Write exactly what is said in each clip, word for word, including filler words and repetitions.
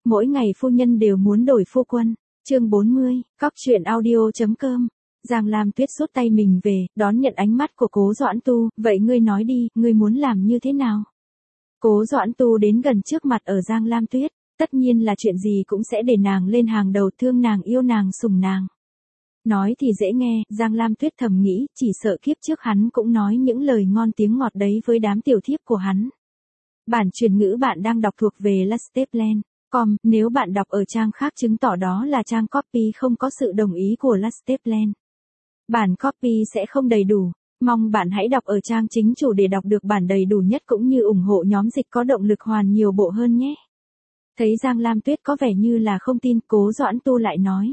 Mỗi ngày phu nhân đều muốn đổi phu quân. Chương bốn mươi, cóc truyện audio.com. Giang Lam Tuyết rút tay mình về, đón nhận ánh mắt của Cố Doãn Tu, vậy ngươi nói đi, ngươi muốn làm như thế nào? Cố Doãn Tu đến gần trước mặt ở Giang Lam Tuyết, tất nhiên là chuyện gì cũng sẽ để nàng lên hàng đầu, thương nàng, yêu nàng, sủng nàng. Nói thì dễ nghe, Giang Lam Tuyết thầm nghĩ, chỉ sợ kiếp trước hắn cũng nói những lời ngon tiếng ngọt đấy với đám tiểu thiếp của hắn. Bản truyền ngữ bạn đang đọc thuộc về Lasteplan chấm com, nếu bạn đọc ở trang khác chứng tỏ đó là trang copy không có sự đồng ý của Lasteplan. Bản copy sẽ không đầy đủ, mong bạn hãy đọc ở trang chính chủ để đọc được bản đầy đủ nhất cũng như ủng hộ nhóm dịch có động lực hoàn nhiều bộ hơn nhé. Thấy Giang Lam Tuyết có vẻ như là không tin, Cố Doãn Tu lại nói.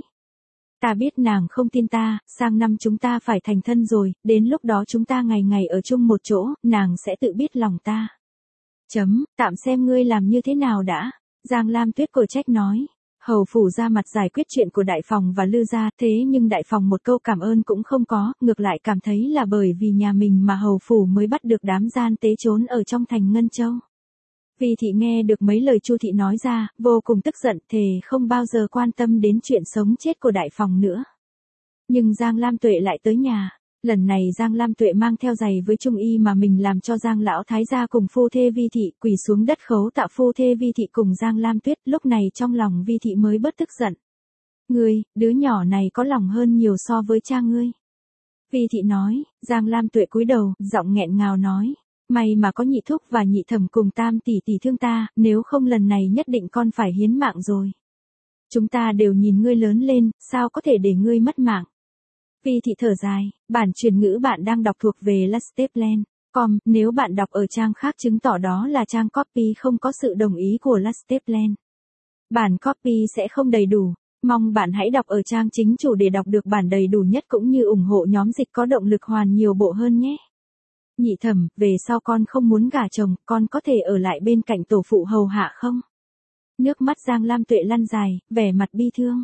Ta biết nàng không tin ta, sang năm chúng ta phải thành thân rồi, đến lúc đó chúng ta ngày ngày ở chung một chỗ, nàng sẽ tự biết lòng ta. Chấm, tạm xem ngươi làm như thế nào đã. Giang Lam Tuyết cổ trách nói. Hầu phủ ra mặt giải quyết chuyện của Đại Phòng và Lư gia, thế nhưng Đại Phòng một câu cảm ơn cũng không có, ngược lại cảm thấy là bởi vì nhà mình mà hầu phủ mới bắt được đám gian tế trốn ở trong thành Ngân Châu. Vi thị nghe được mấy lời Chu thị nói ra, vô cùng tức giận, thề không bao giờ quan tâm đến chuyện sống chết của Đại Phòng nữa. Nhưng Giang Lam Tuệ lại tới nhà. Lần này Giang Lam Tuệ mang theo giày với trung y mà mình làm cho Giang lão thái gia cùng phu thê Vi thị, quỳ xuống đất khấu tạ phu thê Vi thị cùng Giang Lam Tuyết, lúc này trong lòng Vi thị mới bớt tức giận. Ngươi, đứa nhỏ này có lòng hơn nhiều so với cha ngươi. Vi thị nói. Giang Lam Tuệ cúi đầu, giọng nghẹn ngào nói. May mà có nhị thúc và nhị thẩm cùng tam tỷ tỷ thương ta, nếu không lần này nhất định con phải hiến mạng rồi. Chúng ta đều nhìn ngươi lớn lên, sao có thể để ngươi mất mạng. Vi thị thở dài, bản truyền ngữ bạn đang đọc thuộc về Lasteplan chấm com, nếu bạn đọc ở trang khác chứng tỏ đó là trang copy không có sự đồng ý của Lasteplan. Bản copy sẽ không đầy đủ, mong bạn hãy đọc ở trang chính chủ để đọc được bản đầy đủ nhất cũng như ủng hộ nhóm dịch có động lực hoàn nhiều bộ hơn nhé. Nhị thẩm, về sau con không muốn gả chồng, con có thể ở lại bên cạnh tổ phụ hầu hạ không? Nước mắt Giang Lam Tuệ lăn dài, vẻ mặt bi thương.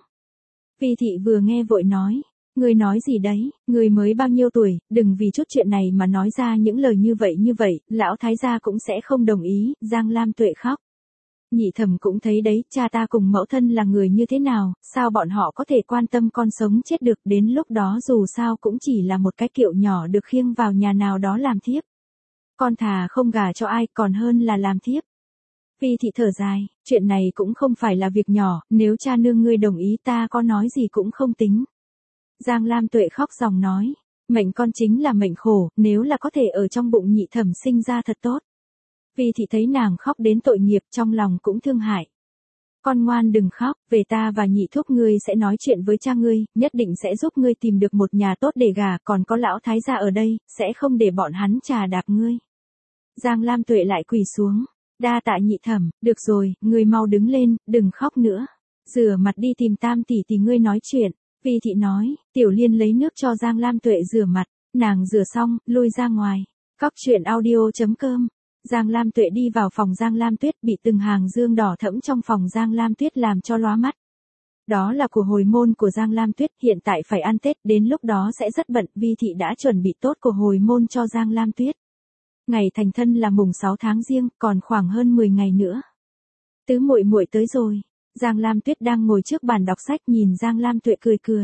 Vi thị vừa nghe vội nói. Ngươi nói gì đấy, ngươi mới bao nhiêu tuổi, đừng vì chút chuyện này mà nói ra những lời như vậy như vậy, lão thái gia cũng sẽ không đồng ý. Giang Lam Tuệ khóc. Nhị thẩm cũng thấy đấy, cha ta cùng mẫu thân là người như thế nào, sao bọn họ có thể quan tâm con sống chết được, đến lúc đó dù sao cũng chỉ là một cái kiệu nhỏ được khiêng vào nhà nào đó làm thiếp. Con thà không gả cho ai còn hơn là làm thiếp. Vi thị thở dài, chuyện này cũng không phải là việc nhỏ, nếu cha nương ngươi đồng ý ta có nói gì cũng không tính. Giang Lam Tuệ khóc ròng nói, mệnh con chính là mệnh khổ, nếu là có thể ở trong bụng nhị thẩm sinh ra thật tốt. Vi thị thấy nàng khóc đến tội nghiệp, trong lòng cũng thương hại. Con ngoan đừng khóc, về ta và nhị thúc ngươi sẽ nói chuyện với cha ngươi, nhất định sẽ giúp ngươi tìm được một nhà tốt để gả, còn có lão thái gia ở đây, sẽ không để bọn hắn trà đạp ngươi. Giang Lam Tuệ lại quỳ xuống, đa tạ nhị thẩm, được rồi, ngươi mau đứng lên, đừng khóc nữa. Rửa mặt đi tìm tam tỷ tỷ ngươi nói chuyện. Vi thị nói. Tiểu Liên lấy nước cho Giang Lam Tuệ rửa mặt, nàng rửa xong, lui ra ngoài. Cóc truyện audio.com. Giang Lam Tuệ đi vào phòng Giang Lam Tuyết, bị từng hàng dương đỏ thẫm trong phòng Giang Lam Tuyết làm cho lóa mắt. Đó là của hồi môn của Giang Lam Tuyết, hiện tại phải ăn Tết, đến lúc đó sẽ rất bận, Vi thị đã chuẩn bị tốt của hồi môn cho Giang Lam Tuyết. Ngày thành thân là mùng sáu tháng Giêng, còn khoảng hơn mười ngày nữa. Tứ muội muội tới rồi. Giang Lam Tuyết đang ngồi trước bàn đọc sách nhìn Giang Lam Tuệ cười cười.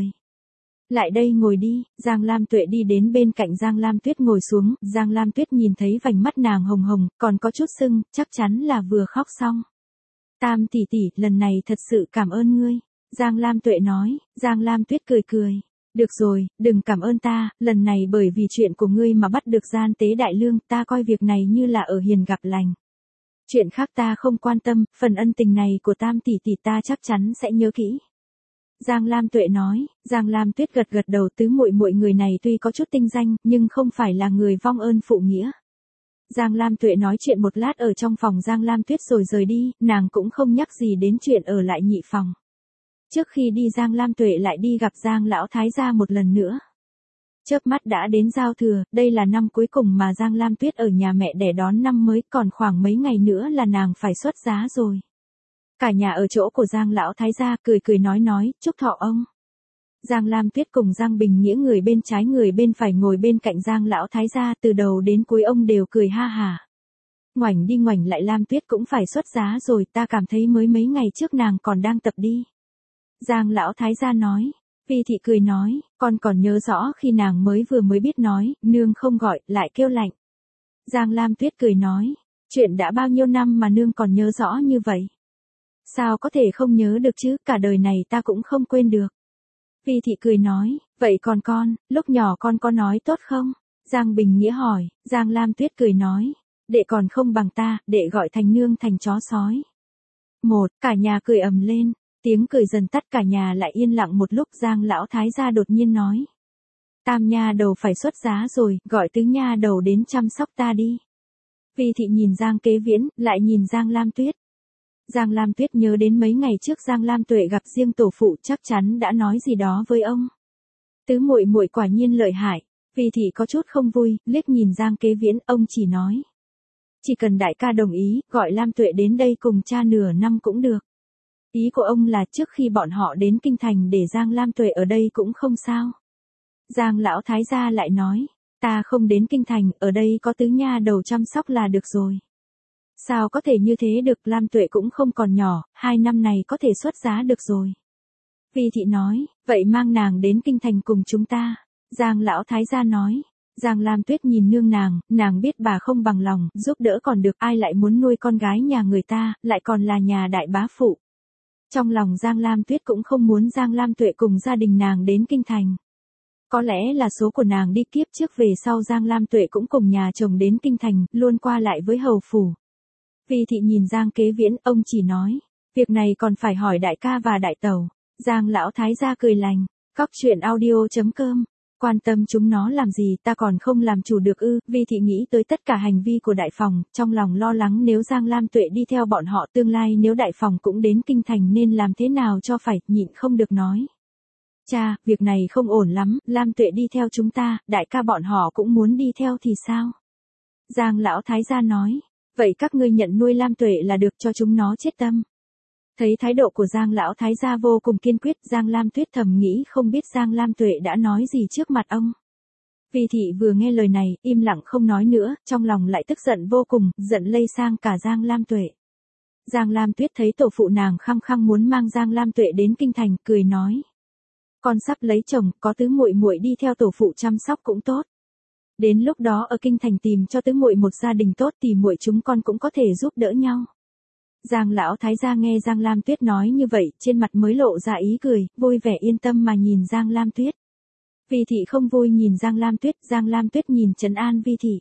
Lại đây ngồi đi. Giang Lam Tuệ đi đến bên cạnh Giang Lam Tuyết ngồi xuống, Giang Lam Tuyết nhìn thấy vành mắt nàng hồng hồng, còn có chút sưng, chắc chắn là vừa khóc xong. Tam tỷ tỷ, lần này thật sự cảm ơn ngươi. Giang Lam Tuệ nói. Giang Lam Tuyết cười cười. Được rồi, đừng cảm ơn ta, lần này bởi vì chuyện của ngươi mà bắt được gian tế đại lương, ta coi việc này như là ở hiền gặp lành. Chuyện khác ta không quan tâm, phần ân tình này của tam tỷ tỷ ta chắc chắn sẽ nhớ kỹ. Giang Lam Tuệ nói. Giang Lam Tuyết gật gật đầu, tứ muội muội người này tuy có chút tinh danh, nhưng không phải là người vong ơn phụ nghĩa. Giang Lam Tuệ nói chuyện một lát ở trong phòng Giang Lam Tuyết rồi rời đi, nàng cũng không nhắc gì đến chuyện ở lại nhị phòng. Trước khi đi Giang Lam Tuệ lại đi gặp Giang lão thái gia một lần nữa. Chớp mắt đã đến giao thừa, đây là năm cuối cùng mà Giang Lam Tuyết ở nhà mẹ để đón năm mới, còn khoảng mấy ngày nữa là nàng phải xuất giá rồi. Cả nhà ở chỗ của Giang lão thái gia cười cười nói nói, chúc thọ ông. Giang Lam Tuyết cùng Giang Bình Nghĩa người bên trái người bên phải ngồi bên cạnh Giang lão thái gia, từ đầu đến cuối ông đều cười ha hả. Ngoảnh đi ngoảnh lại Lam Tuyết cũng phải xuất giá rồi, ta cảm thấy mới mấy ngày trước nàng còn đang tập đi. Giang lão thái gia nói. Vi thị cười nói, con còn nhớ rõ khi nàng mới vừa mới biết nói, nương không gọi, lại kêu lạnh. Giang Lam Tuyết cười nói, chuyện đã bao nhiêu năm mà nương còn nhớ rõ như vậy. Sao có thể không nhớ được chứ, cả đời này ta cũng không quên được. Vi thị cười nói, vậy còn con, lúc nhỏ con có nói tốt không? Giang Bình Nghĩa hỏi. Giang Lam Tuyết cười nói, đệ còn không bằng ta, đệ gọi thành nương thành chó sói. Một, cả nhà cười ầm lên, tiếng cười dần tắt, cả nhà lại yên lặng một lúc. Giang lão thái gia đột nhiên nói, tam nha đầu phải xuất giá rồi, gọi tứ nha đầu đến chăm sóc ta đi. Vi thị nhìn Giang Kế Viễn, lại nhìn Giang Lam Tuyết. Giang Lam Tuyết nhớ đến mấy ngày trước Giang Lam Tuệ gặp riêng tổ phụ, chắc chắn đã nói gì đó với ông. Tứ muội muội quả nhiên lợi hại. Vi thị có chút không vui, liếc nhìn Giang Kế Viễn, ông chỉ nói, chỉ cần đại ca đồng ý, gọi Lam Tuệ đến đây cùng cha nửa năm cũng được. Ý của ông là trước khi bọn họ đến kinh thành để Giang Lam Tuệ ở đây cũng không sao. Giang lão thái gia lại nói, ta không đến kinh thành, ở đây có tứ nha đầu chăm sóc là được rồi. Sao có thể như thế được, Lam Tuệ cũng không còn nhỏ, hai năm này có thể xuất giá được rồi. Vi thị nói, vậy mang nàng đến kinh thành cùng chúng ta. Giang lão thái gia nói. Giang Lam Tuyết nhìn nương nàng, nàng biết bà không bằng lòng, giúp đỡ còn được, ai lại muốn nuôi con gái nhà người ta, lại còn là nhà đại bá phụ. Trong lòng Giang Lam Tuyết cũng không muốn Giang Lam Tuệ cùng gia đình nàng đến kinh thành. Có lẽ là số của nàng đi kiếp trước về sau Giang Lam Tuệ cũng cùng nhà chồng đến kinh thành, luôn qua lại với hầu phủ. Vi thị nhìn Giang Kế Viễn, ông chỉ nói, việc này còn phải hỏi đại ca và đại tẩu. Giang lão thái gia cười lành, cóc truyện audio chấm com. Quan tâm chúng nó làm gì, ta còn không làm chủ được ư? Vi thị nghĩ tới tất cả hành vi của đại phòng, trong lòng lo lắng nếu Giang Lam Tuệ đi theo bọn họ, tương lai nếu đại phòng cũng đến kinh thành nên làm thế nào cho phải, nhịn không được nói. Cha, việc này không ổn lắm, Lam Tuệ đi theo chúng ta, đại ca bọn họ cũng muốn đi theo thì sao? Giang lão thái gia nói, vậy các ngươi nhận nuôi Lam Tuệ là được, cho chúng nó chết tâm. Thấy thái độ của Giang lão thái gia vô cùng kiên quyết, Giang Lam Tuyết thầm nghĩ không biết Giang Lam Tuệ đã nói gì trước mặt ông. Vi thị vừa nghe lời này, im lặng không nói nữa, trong lòng lại tức giận vô cùng, giận lây sang cả Giang Lam Tuệ. Giang Lam Tuyết thấy tổ phụ nàng khăng khăng muốn mang Giang Lam Tuệ đến kinh thành, cười nói, con sắp lấy chồng, có tứ muội muội đi theo tổ phụ chăm sóc cũng tốt. Đến lúc đó ở kinh thành tìm cho tứ muội một gia đình tốt thì muội chúng con cũng có thể giúp đỡ nhau. Giang lão thái gia nghe Giang Lam Tuyết nói như vậy, trên mặt mới lộ ra ý cười, vui vẻ yên tâm mà nhìn Giang Lam Tuyết. Vi thị không vui nhìn Giang Lam Tuyết, Giang Lam Tuyết nhìn trấn an Vi thị.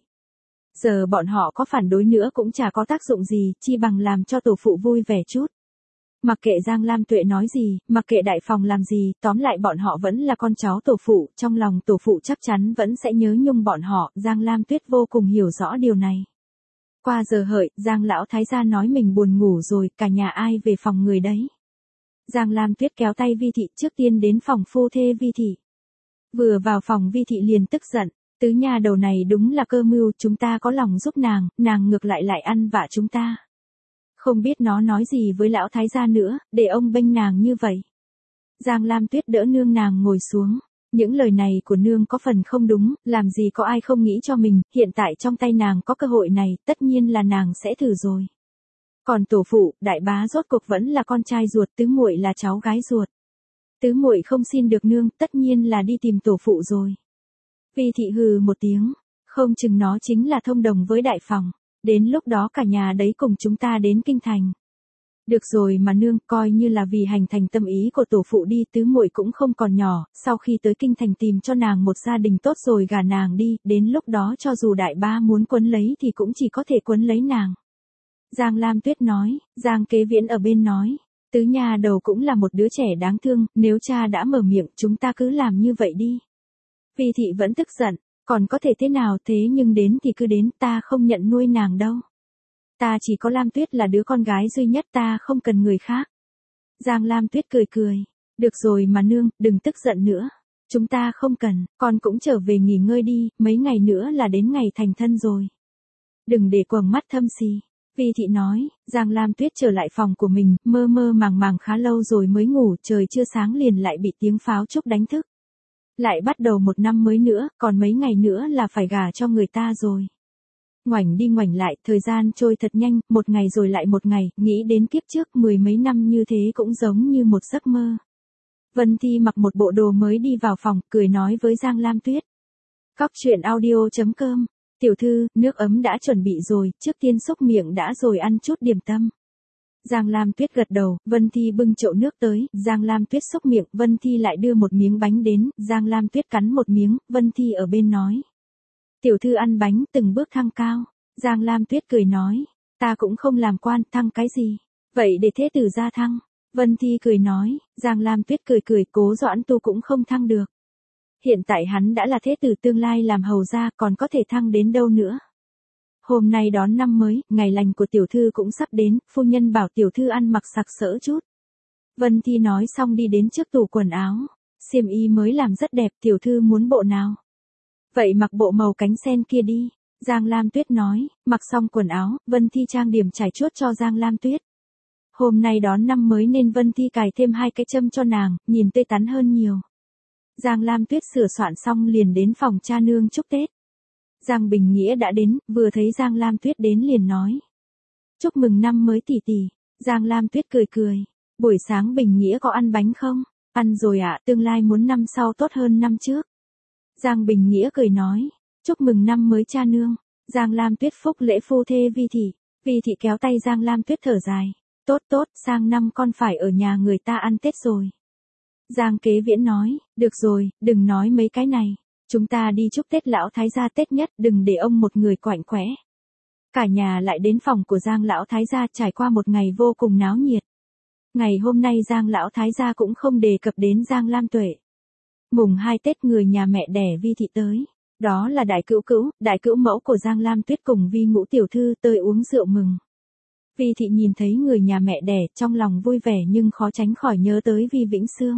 Giờ bọn họ có phản đối nữa cũng chả có tác dụng gì, chi bằng làm cho tổ phụ vui vẻ chút. Mặc kệ Giang Lam Tuệ nói gì, mặc kệ đại phòng làm gì, tóm lại bọn họ vẫn là con cháu tổ phụ, trong lòng tổ phụ chắc chắn vẫn sẽ nhớ nhung bọn họ, Giang Lam Tuyết vô cùng hiểu rõ điều này. Qua giờ hợi, Giang lão thái gia nói mình buồn ngủ rồi, cả nhà ai về phòng người đấy. Giang Lam Tuyết kéo tay Vi thị trước tiên đến phòng phu thê Vi thị. Vừa vào phòng Vi thị liền tức giận, tứ nhà đầu này đúng là cơ mưu, chúng ta có lòng giúp nàng, nàng ngược lại lại ăn vạ chúng ta. Không biết nó nói gì với lão thái gia nữa, để ông bênh nàng như vậy. Giang Lam Tuyết đỡ nương nàng ngồi xuống. Những lời này của nương có phần không đúng, làm gì có ai không nghĩ cho mình, hiện tại trong tay nàng có cơ hội này, tất nhiên là nàng sẽ thử rồi. Còn tổ phụ, đại bá rốt cuộc vẫn là con trai ruột, tứ muội là cháu gái ruột. Tứ muội không xin được nương, tất nhiên là đi tìm tổ phụ rồi. Vi thị hừ một tiếng, không chừng nó chính là thông đồng với đại phòng, đến lúc đó cả nhà đấy cùng chúng ta đến kinh thành. Được rồi mà nương, coi như là vì hành thành tâm ý của tổ phụ đi, tứ muội cũng không còn nhỏ, sau khi tới kinh thành tìm cho nàng một gia đình tốt rồi gả nàng đi, đến lúc đó cho dù đại ba muốn quấn lấy thì cũng chỉ có thể quấn lấy nàng. Giang Lam Tuyết nói, Giang Kế Viễn ở bên nói, tứ nhà đầu cũng là một đứa trẻ đáng thương, nếu cha đã mở miệng chúng ta cứ làm như vậy đi. Vi thị vẫn tức giận, còn có thể thế nào, thế nhưng đến thì cứ đến, ta không nhận nuôi nàng đâu. Ta chỉ có Lam Tuyết là đứa con gái duy nhất, ta không cần người khác. Giang Lam Tuyết cười cười. Được rồi mà nương, đừng tức giận nữa. Chúng ta không cần, con cũng trở về nghỉ ngơi đi, mấy ngày nữa là đến ngày thành thân rồi. Đừng để quầng mắt thâm xì. Vi thị nói, Giang Lam Tuyết trở lại phòng của mình, mơ mơ màng màng khá lâu rồi mới ngủ, trời chưa sáng liền lại bị tiếng pháo trúc đánh thức. Lại bắt đầu một năm mới nữa, còn mấy ngày nữa là phải gả cho người ta rồi. Ngoảnh đi ngoảnh lại, thời gian trôi thật nhanh, một ngày rồi lại một ngày, nghĩ đến kiếp trước mười mấy năm như thế cũng giống như một giấc mơ. Vân Thi mặc một bộ đồ mới đi vào phòng, cười nói với Giang Lam Tuyết. Cóc truyện audio chấm com, tiểu thư, nước ấm đã chuẩn bị rồi, trước tiên xúc miệng đã rồi ăn chút điểm tâm. Giang Lam Tuyết gật đầu, Vân Thi bưng chậu nước tới, Giang Lam Tuyết xúc miệng, Vân Thi lại đưa một miếng bánh đến, Giang Lam Tuyết cắn một miếng, Vân Thi ở bên nói. Tiểu thư ăn bánh từng bước thăng cao. Giang Lam Tuyết cười nói, ta cũng không làm quan, thăng cái gì. Vậy để thế tử ra thăng. Vân Thi cười nói, Giang Lam Tuyết cười cười, Cố Doãn Tu cũng không thăng được. Hiện tại hắn đã là thế tử, tương lai làm hầu gia, còn có thể thăng đến đâu nữa. Hôm nay đón năm mới, ngày lành của tiểu thư cũng sắp đến, phu nhân bảo tiểu thư ăn mặc sặc sỡ chút. Vân Thi nói xong đi đến trước tủ quần áo. Xiêm y mới làm rất đẹp, tiểu thư muốn bộ nào? Vậy mặc bộ màu cánh sen kia đi. Giang Lam Tuyết nói, mặc xong quần áo, Vân Thi trang điểm trải chuốt cho Giang Lam Tuyết. Hôm nay đón năm mới nên Vân Thi cài thêm hai cái châm cho nàng, nhìn tươi tắn hơn nhiều. Giang Lam Tuyết sửa soạn xong liền đến phòng cha nương chúc Tết. Giang Bình Nghĩa đã đến, vừa thấy Giang Lam Tuyết đến liền nói. Chúc mừng năm mới tỷ tỷ. Giang Lam Tuyết cười cười. Buổi sáng Bình Nghĩa có ăn bánh không? Ăn rồi ạ, tương lai muốn năm sau tốt hơn năm trước. Giang Bình Nghĩa cười nói. Chúc mừng năm mới cha nương. Giang Lam Tuyết phúc lễ phu thê Vi Thị. Vi Thị kéo tay Giang Lam Tuyết thở dài. Tốt tốt, sang năm con phải ở nhà người ta ăn Tết rồi. Giang Kế Viễn nói, được rồi, đừng nói mấy cái này. Chúng ta đi chúc Tết lão thái gia Tết nhất, đừng để ông một người quạnh quẽ. Cả nhà lại đến phòng của Giang lão thái gia, trải qua một ngày vô cùng náo nhiệt. Ngày hôm nay Giang lão thái gia cũng không đề cập đến Giang Lam Tuệ. Mùng hai Tết người nhà mẹ đẻ Vi Thị tới. Đó là đại cữu cữu, đại cữu mẫu của Giang Lam Tuyết cùng Vi Ngũ tiểu thư tới uống rượu mừng. Vi Thị nhìn thấy người nhà mẹ đẻ, trong lòng vui vẻ nhưng khó tránh khỏi nhớ tới Vi Vĩnh Sương.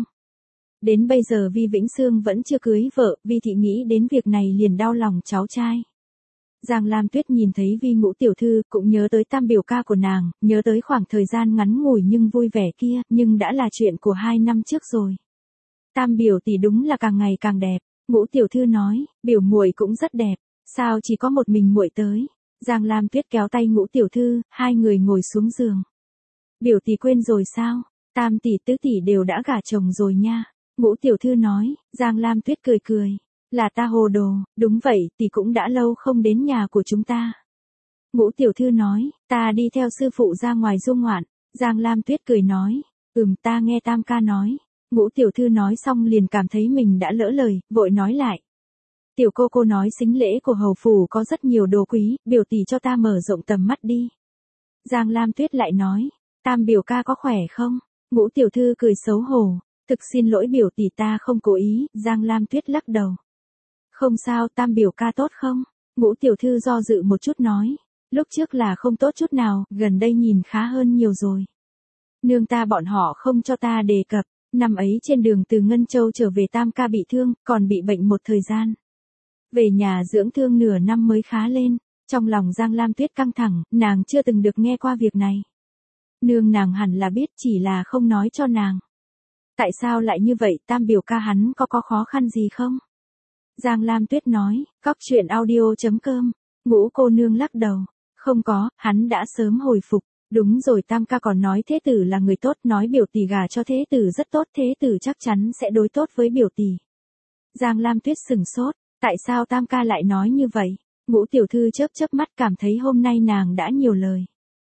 Đến bây giờ Vi Vĩnh Sương vẫn chưa cưới vợ, Vi Thị nghĩ đến việc này liền đau lòng cháu trai. Giang Lam Tuyết nhìn thấy Vi Ngũ tiểu thư, cũng nhớ tới tam biểu ca của nàng, nhớ tới khoảng thời gian ngắn ngủi nhưng vui vẻ kia, nhưng đã là chuyện của hai năm trước rồi. Tam biểu tỷ đúng là càng ngày càng đẹp. Ngũ tiểu thư nói, biểu muội cũng rất đẹp, sao chỉ có một mình muội tới. Giang Lam Tuyết kéo tay Ngũ tiểu thư, hai người ngồi xuống giường. Biểu tỷ quên rồi sao? Tam tỷ tứ tỷ đều đã gả chồng rồi nha. Ngũ tiểu thư nói. Giang Lam Tuyết cười cười. Là ta hồ đồ, đúng vậy, tỷ cũng đã lâu không đến nhà của chúng ta. Ngũ tiểu thư nói, ta đi theo sư phụ ra ngoài du ngoạn. Giang Lam Tuyết cười nói, ừm, ta nghe Tam ca nói. Ngũ tiểu thư nói xong liền cảm thấy mình đã lỡ lời, vội nói lại. Tiểu cô cô nói sính lễ của hầu phủ có rất nhiều đồ quý, biểu tỷ cho ta mở rộng tầm mắt đi. Giang Lam Tuyết lại nói, Tam biểu ca có khỏe không? Ngũ tiểu thư cười xấu hổ, thực xin lỗi biểu tỷ ta không cố ý. Giang Lam Tuyết lắc đầu. Không sao, Tam biểu ca tốt không? Ngũ tiểu thư do dự một chút nói, lúc trước là không tốt chút nào, gần đây nhìn khá hơn nhiều rồi. Nương ta bọn họ không cho ta đề cập. Năm ấy trên đường từ Ngân Châu trở về Tam ca bị thương, còn bị bệnh một thời gian. Về nhà dưỡng thương nửa năm mới khá lên. Trong lòng Giang Lam Tuyết căng thẳng, nàng chưa từng được nghe qua việc này. Nương nàng hẳn là biết, chỉ là không nói cho nàng. Tại sao lại như vậy, Tam biểu ca hắn có có khó khăn gì không? Giang Lam Tuyết nói, cóc truyện audio chấm com. Ngũ cô nương lắc đầu. Không có, hắn đã sớm hồi phục. Đúng rồi, Tam ca còn nói thế tử là người tốt, nói biểu tỷ gả cho thế tử rất tốt, thế tử chắc chắn sẽ đối tốt với biểu tỷ. Giang Lam Tuyết sừng sốt, tại sao Tam ca lại nói như vậy? Ngũ tiểu thư chớp chớp mắt cảm thấy hôm nay nàng đã nhiều lời.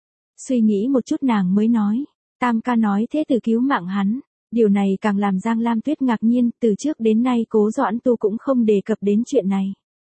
Suy nghĩ một chút nàng mới nói, Tam ca nói thế tử cứu mạng hắn. Điều này càng làm Giang Lam Tuyết ngạc nhiên, từ trước đến nay Cố Doãn Tu cũng không đề cập đến chuyện này.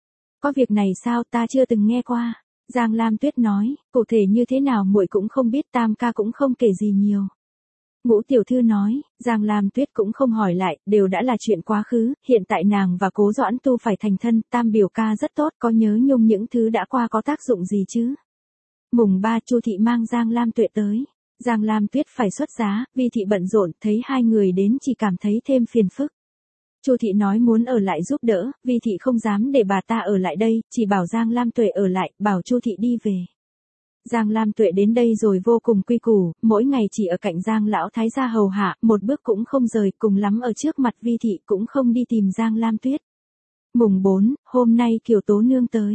Có việc này sao, ta chưa từng nghe qua. Giang Lam Tuyết nói, cụ thể như thế nào muội cũng không biết, Tam ca cũng không kể gì nhiều. Ngũ tiểu thư nói, Giang Lam Tuyết cũng không hỏi lại, đều đã là chuyện quá khứ, hiện tại nàng và Cố Doãn Tu phải thành thân, Tam biểu ca rất tốt, có nhớ nhung những thứ đã qua có tác dụng gì chứ? Mùng ba Chu thị mang Giang Lam Tuệ tới. Giang Lam Tuyết phải xuất giá, Vi thị bận rộn, thấy hai người đến chỉ cảm thấy thêm phiền phức. Chu thị nói muốn ở lại giúp đỡ, Vi thị không dám để bà ta ở lại đây, chỉ bảo Giang Lam Tuệ ở lại, bảo Chu thị đi về. Giang Lam Tuệ đến đây rồi vô cùng quy củ, mỗi ngày chỉ ở cạnh Giang lão thái gia hầu hạ, một bước cũng không rời, cùng lắm ở trước mặt Vi thị cũng không đi tìm Giang Lam Tuyết. Mùng bốn, hôm nay Kiều Tố Nương tới.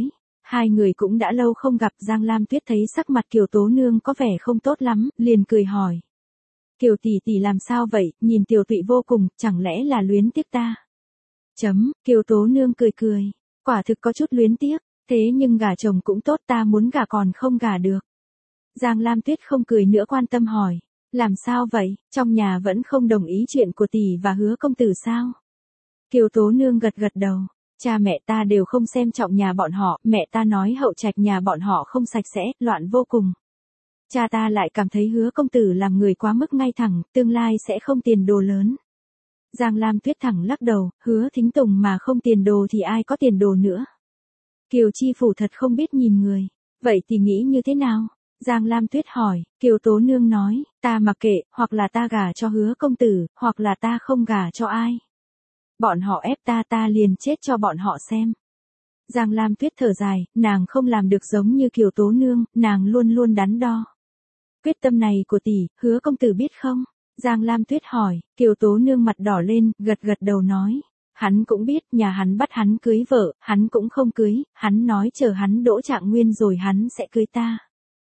Hai người cũng đã lâu không gặp, Giang Lam Tuyết thấy sắc mặt Kiều Tố Nương có vẻ không tốt lắm, liền cười hỏi. Kiều tỷ tỷ làm sao vậy, nhìn tiểu tụy vô cùng, chẳng lẽ là luyến tiếc ta? Chấm, Kiều Tố Nương cười cười, quả thực có chút luyến tiếc, thế nhưng gả chồng cũng tốt, ta muốn gả còn không gả được. Giang Lam Tuyết không cười nữa, quan tâm hỏi, làm sao vậy, trong nhà vẫn không đồng ý chuyện của tỷ và Hứa công tử sao? Kiều Tố Nương gật gật đầu, cha mẹ ta đều không xem trọng nhà bọn họ, mẹ ta nói hậu trạch nhà bọn họ không sạch sẽ, loạn vô cùng. Cha ta lại cảm thấy Hứa công tử làm người quá mức ngay thẳng, tương lai sẽ không tiền đồ lớn. Giang Lam Tuyết thẳng lắc đầu, Hứa Thính Tùng mà không tiền đồ thì ai có tiền đồ nữa. Kiều Chi Phủ thật không biết nhìn người, vậy thì nghĩ như thế nào? Giang Lam Tuyết hỏi, Kiều Tố Nương nói, ta mặc kệ, hoặc là ta gả cho Hứa công tử, hoặc là ta không gả cho ai. Bọn họ ép ta, ta liền chết cho bọn họ xem. Giang Lam Tuyết thở dài, nàng không làm được giống như Kiều Tố Nương, nàng luôn luôn đắn đo. Quyết tâm này của tỷ, Hứa công tử biết không? Giang Lam Tuyết hỏi, Kiều Tố Nương mặt đỏ lên, gật gật đầu nói. Hắn cũng biết, nhà hắn bắt hắn cưới vợ, hắn cũng không cưới, hắn nói chờ hắn đỗ trạng nguyên rồi hắn sẽ cưới ta.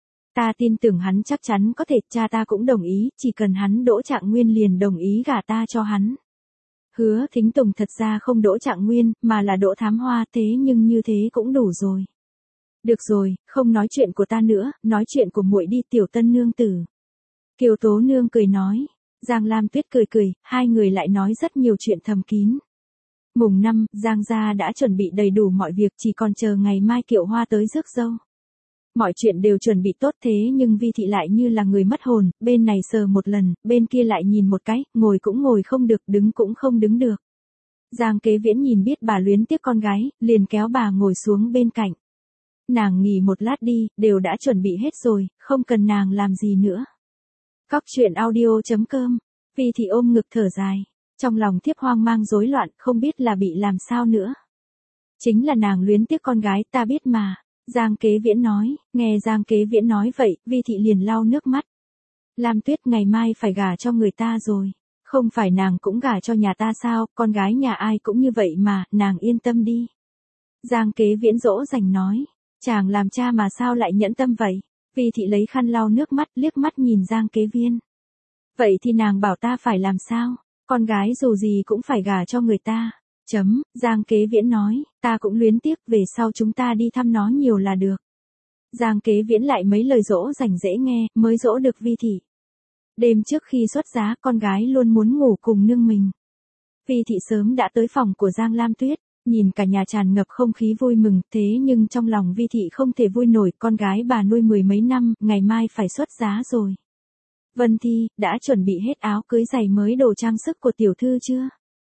Ta tin tưởng hắn chắc chắn có thể, cha ta cũng đồng ý, chỉ cần hắn đỗ trạng nguyên liền đồng ý gả ta cho hắn. Hứa Thính Tùng thật ra không đỗ trạng nguyên, mà là đỗ thám hoa, thế nhưng như thế cũng đủ rồi. Được rồi, không nói chuyện của ta nữa, nói chuyện của muội đi, Tiểu Tân nương tử. Kiều Tố Nương cười nói. Giang Lam Tuyết cười cười, hai người lại nói rất nhiều chuyện thầm kín. Mùng năm, Giang gia đã chuẩn bị đầy đủ mọi việc, chỉ còn chờ ngày mai Kiệu Hoa tới rước dâu. Mọi chuyện đều chuẩn bị tốt, thế nhưng Vi thị lại như là người mất hồn, bên này sờ một lần, bên kia lại nhìn một cái, ngồi cũng ngồi không được, đứng cũng không đứng được. Giang Kế Viễn nhìn biết bà luyến tiếc con gái, liền kéo bà ngồi xuống bên cạnh. Nàng nghỉ một lát đi, đều đã chuẩn bị hết rồi, không cần nàng làm gì nữa. Cóc truyện audio chấm com. Vi thị ôm ngực thở dài, trong lòng thiếp hoang mang rối loạn, không biết là bị làm sao nữa. Chính là nàng luyến tiếc con gái, ta biết mà. Giang Kế Viễn nói, nghe Giang Kế Viễn nói vậy, Vi thị liền lau nước mắt. Lam Tuyết ngày mai phải gả cho người ta rồi, không phải nàng cũng gả cho nhà ta sao, con gái nhà ai cũng như vậy mà, nàng yên tâm đi. Giang Kế Viễn dỗ dành nói, chàng làm cha mà sao lại nhẫn tâm vậy? Vi thị lấy khăn lau nước mắt, liếc mắt nhìn Giang Kế Viễn. Vậy thì nàng bảo ta phải làm sao? Con gái dù gì cũng phải gả cho người ta. Chấm, Giang Kế Viễn nói, ta cũng luyến tiếc, về sau chúng ta đi thăm nó nhiều là được. Giang Kế Viễn lại mấy lời dỗ dành dễ nghe, mới dỗ được Vi thị. Đêm trước khi xuất giá, con gái luôn muốn ngủ cùng nương mình. Vi thị sớm đã tới phòng của Giang Lam Tuyết, nhìn cả nhà tràn ngập không khí vui mừng, thế nhưng trong lòng Vi thị không thể vui nổi, con gái bà nuôi mười mấy năm, ngày mai phải xuất giá rồi. Vân Thi, đã chuẩn bị hết áo cưới giày mới đồ trang sức của tiểu thư chưa?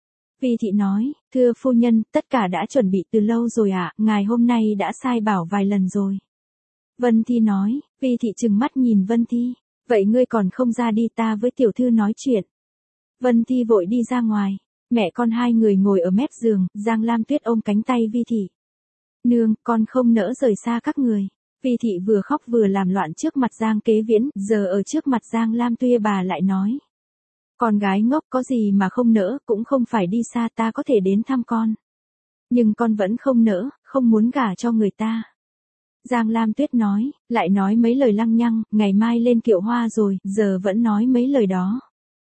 Vi thị nói, thưa phu nhân, tất cả đã chuẩn bị từ lâu rồi ạ, à, ngài hôm nay đã sai bảo vài lần rồi. Vân Thi nói, Vi thị trừng mắt nhìn Vân Thi, vậy ngươi còn không ra đi, ta với tiểu thư nói chuyện. Vân Thi vội đi ra ngoài, mẹ con hai người ngồi ở mép giường, Giang Lam Tuyết ôm cánh tay Vi thị. Nương, con không nỡ rời xa các người. Vi thị vừa khóc vừa làm loạn trước mặt Giang Kế Viễn, giờ ở trước mặt Giang Lam Tuyết bà lại nói. Con gái ngốc có gì mà không nỡ, cũng không phải đi xa, ta có thể đến thăm con. Nhưng con vẫn không nỡ, không muốn gả cho người ta. Giang Lam Tuyết nói, lại nói mấy lời lăng nhăng, ngày mai lên Kiệu Hoa rồi, giờ vẫn nói mấy lời đó.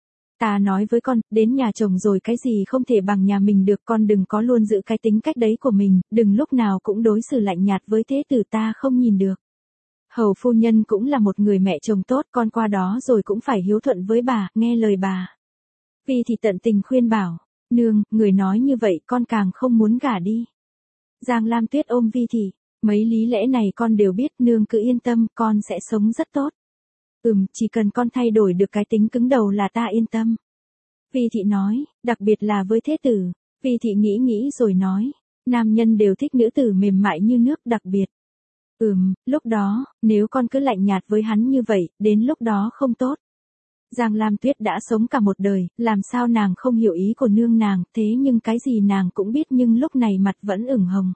Ta nói với con, đến nhà chồng rồi cái gì không thể bằng nhà mình được, con đừng có luôn giữ cái tính cách đấy của mình, đừng lúc nào cũng đối xử lạnh nhạt với thế tử, ta không nhìn được. Hầu phu nhân cũng là một người mẹ chồng tốt, con qua đó rồi cũng phải hiếu thuận với bà, nghe lời bà. Vi thị tận tình khuyên bảo, nương, người nói như vậy con càng không muốn gả đi. Giang Lam Tuyết ôm Vi thị, mấy lý lẽ này con đều biết, nương cứ yên tâm, con sẽ sống rất tốt. Ừm, chỉ cần con thay đổi được cái tính cứng đầu là ta yên tâm. Vi thị nói, đặc biệt là với thế tử. Vi thị nghĩ nghĩ rồi nói, nam nhân đều thích nữ tử mềm mại như nước, đặc biệt. Ừm, lúc đó, nếu con cứ lạnh nhạt với hắn như vậy, đến lúc đó không tốt. Giang Lam Tuyết đã sống cả một đời, làm sao nàng không hiểu ý của nương nàng, thế nhưng cái gì nàng cũng biết, nhưng lúc này mặt vẫn ửng hồng.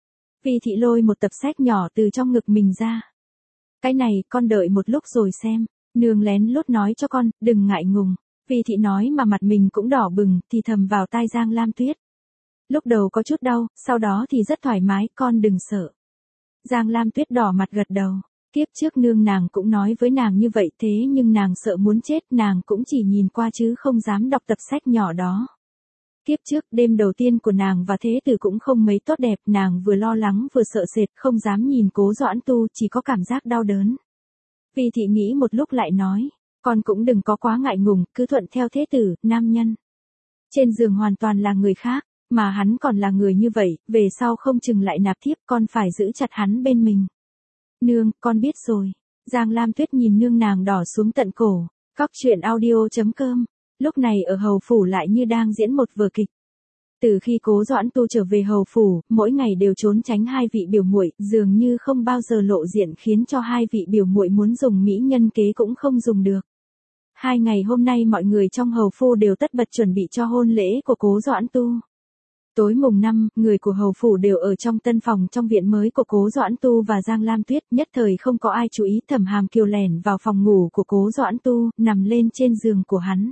Vi thị lôi một tập sách nhỏ từ trong ngực mình ra. Cái này, con đợi một lúc rồi xem, nương lén lút nói cho con, đừng ngại ngùng. Vi thị nói mà mặt mình cũng đỏ bừng, thì thầm vào tai Giang Lam Tuyết. Lúc đầu có chút đau, sau đó thì rất thoải mái, con đừng sợ. Giang Lam Tuyết đỏ mặt gật đầu. Kiếp trước nương nàng cũng nói với nàng như vậy, thế nhưng nàng sợ muốn chết, nàng cũng chỉ nhìn qua chứ không dám đọc tập sách nhỏ đó. Kiếp trước đêm đầu tiên của nàng và Thế Tử cũng không mấy tốt đẹp, nàng vừa lo lắng vừa sợ sệt, không dám nhìn Cố Doãn Tu, chỉ có cảm giác đau đớn. Vi thị nghĩ một lúc lại nói, con cũng đừng có quá ngại ngùng, cứ thuận theo Thế Tử, nam nhân. Trên giường hoàn toàn là người khác, mà hắn còn là người như vậy, về sau không chừng lại nạp thiếp, con phải giữ chặt hắn bên mình. Nương, con biết rồi. Giang Lam Tuyết nhìn nương nàng đỏ xuống tận cổ. Cóc truyện audio chấm com. Lúc này ở hầu phủ lại như đang diễn một vở kịch. Từ khi Cố Doãn Tu trở về hầu phủ, mỗi ngày đều trốn tránh hai vị biểu muội, dường như không bao giờ lộ diện, khiến cho hai vị biểu muội muốn dùng mỹ nhân kế cũng không dùng được. Hai ngày hôm nay mọi người trong hầu phủ đều tất bật chuẩn bị cho hôn lễ của Cố Doãn Tu. Tối mùng năm, người của hầu phủ đều ở trong tân phòng trong viện mới của Cố Doãn Tu và Giang Lam Tuyết, nhất thời không có ai chú ý. Thẩm Hàm Kiều lẻn vào phòng ngủ của Cố Doãn Tu, nằm lên trên giường của hắn.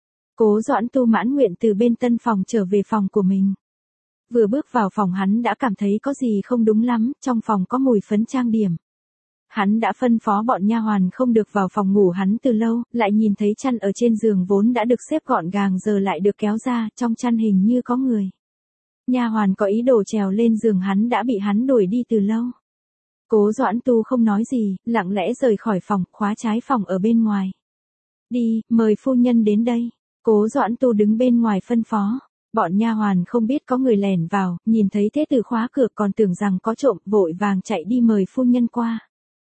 Cố Doãn Tu mãn nguyện từ bên tân phòng trở về phòng của mình. Vừa bước vào phòng hắn đã cảm thấy có gì không đúng lắm, trong phòng có mùi phấn trang điểm. Hắn đã phân phó bọn nha hoàn không được vào phòng ngủ hắn từ lâu, lại nhìn thấy chăn ở trên giường vốn đã được xếp gọn gàng giờ lại được kéo ra, trong chăn hình như có người. Nha hoàn có ý đồ trèo lên giường hắn đã bị hắn đuổi đi từ lâu. Cố Doãn Tu không nói gì, lặng lẽ rời khỏi phòng, khóa trái phòng ở bên ngoài. Đi, mời phu nhân đến đây. Cố Doãn Tu đứng bên ngoài phân phó. Bọn nha hoàn không biết có người lẻn vào, nhìn thấy Thế Tử khóa cửa còn tưởng rằng có trộm, vội vàng chạy đi mời phu nhân qua.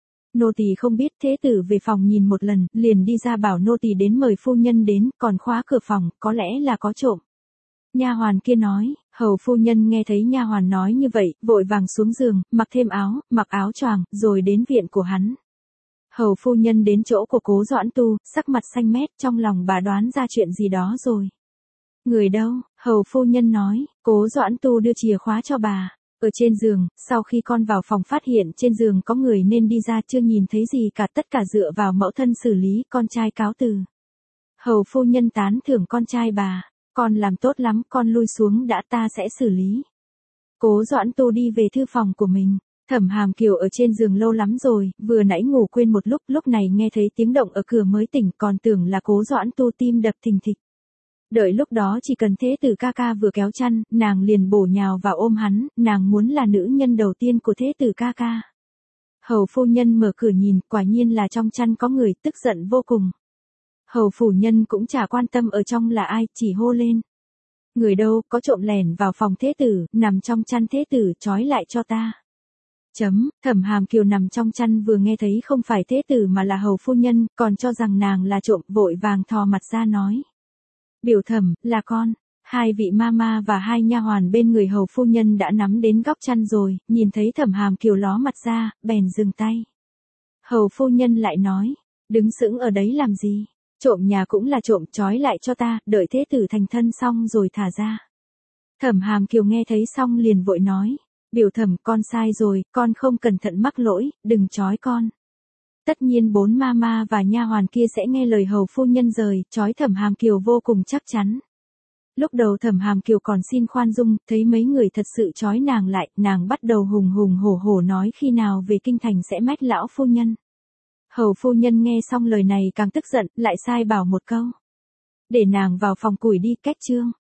Nô tỳ không biết. Thế Tử về phòng nhìn một lần, liền đi ra bảo nô tỳ đến mời phu nhân đến, còn khóa cửa phòng, có lẽ là có trộm. Nha hoàn kia nói, hầu phu nhân nghe thấy nha hoàn nói như vậy, vội vàng xuống giường, mặc thêm áo, mặc áo choàng, rồi đến viện của hắn. Hầu phu nhân đến chỗ của Cố Doãn Tu, sắc mặt xanh mét, trong lòng bà đoán ra chuyện gì đó rồi. Người đâu? Hầu phu nhân nói, Cố Doãn Tu đưa chìa khóa cho bà. Ở trên giường, sau khi con vào phòng phát hiện trên giường có người nên đi ra, chưa nhìn thấy gì cả, tất cả dựa vào mẫu thân xử lý, con trai cáo từ. Hầu phu nhân tán thưởng con trai bà. Con làm tốt lắm, con lui xuống đã, ta sẽ xử lý. Cố Doãn Tu đi về thư phòng của mình. Thẩm Hàm Kiều ở trên giường lâu lắm rồi, vừa nãy ngủ quên một lúc, lúc này nghe thấy tiếng động ở cửa mới tỉnh, còn tưởng là Cố Doãn Tu tim đập thình thịch. Đợi lúc đó chỉ cần Thế Tử ca ca vừa kéo chăn, nàng liền bổ nhào vào ôm hắn, nàng muốn là nữ nhân đầu tiên của Thế Tử ca ca. Hầu phu nhân mở cửa nhìn, quả nhiên là trong chăn có người, tức giận vô cùng. Hầu phủ nhân cũng chả quan tâm ở trong là ai, chỉ hô lên. Người đâu, có trộm lẻn vào phòng Thế Tử, nằm trong chăn Thế Tử, trói lại cho ta. Chấm, Thẩm Hàm Kiều nằm trong chăn vừa nghe thấy không phải Thế Tử mà là hầu phu nhân, còn cho rằng nàng là trộm, vội vàng thò mặt ra nói. Biểu thẩm, là con. Hai vị mama và hai nha hoàn bên người hầu phu nhân đã nắm đến góc chăn rồi, nhìn thấy Thẩm Hàm Kiều ló mặt ra, bèn dừng tay. Hầu phu nhân lại nói, đứng sững ở đấy làm gì? Trộm nhà cũng là trộm, trói lại cho ta, đợi Thế Tử thành thân xong rồi thả ra. Thẩm Hàm Kiều nghe thấy xong liền vội nói, biểu thẩm, con sai rồi, con không cẩn thận mắc lỗi, đừng trói con. Tất nhiên bốn mama và nha hoàn kia sẽ nghe lời hầu phu nhân rời, trói Thẩm Hàm Kiều vô cùng chắc chắn. Lúc đầu Thẩm Hàm Kiều còn xin khoan dung, thấy mấy người thật sự trói nàng lại, nàng bắt đầu hùng hùng hổ hổ nói khi nào về kinh thành sẽ mách lão phu nhân. Hầu phu nhân nghe xong lời này càng tức giận, lại sai bảo một câu. Để nàng vào phòng củi đi, cách trương.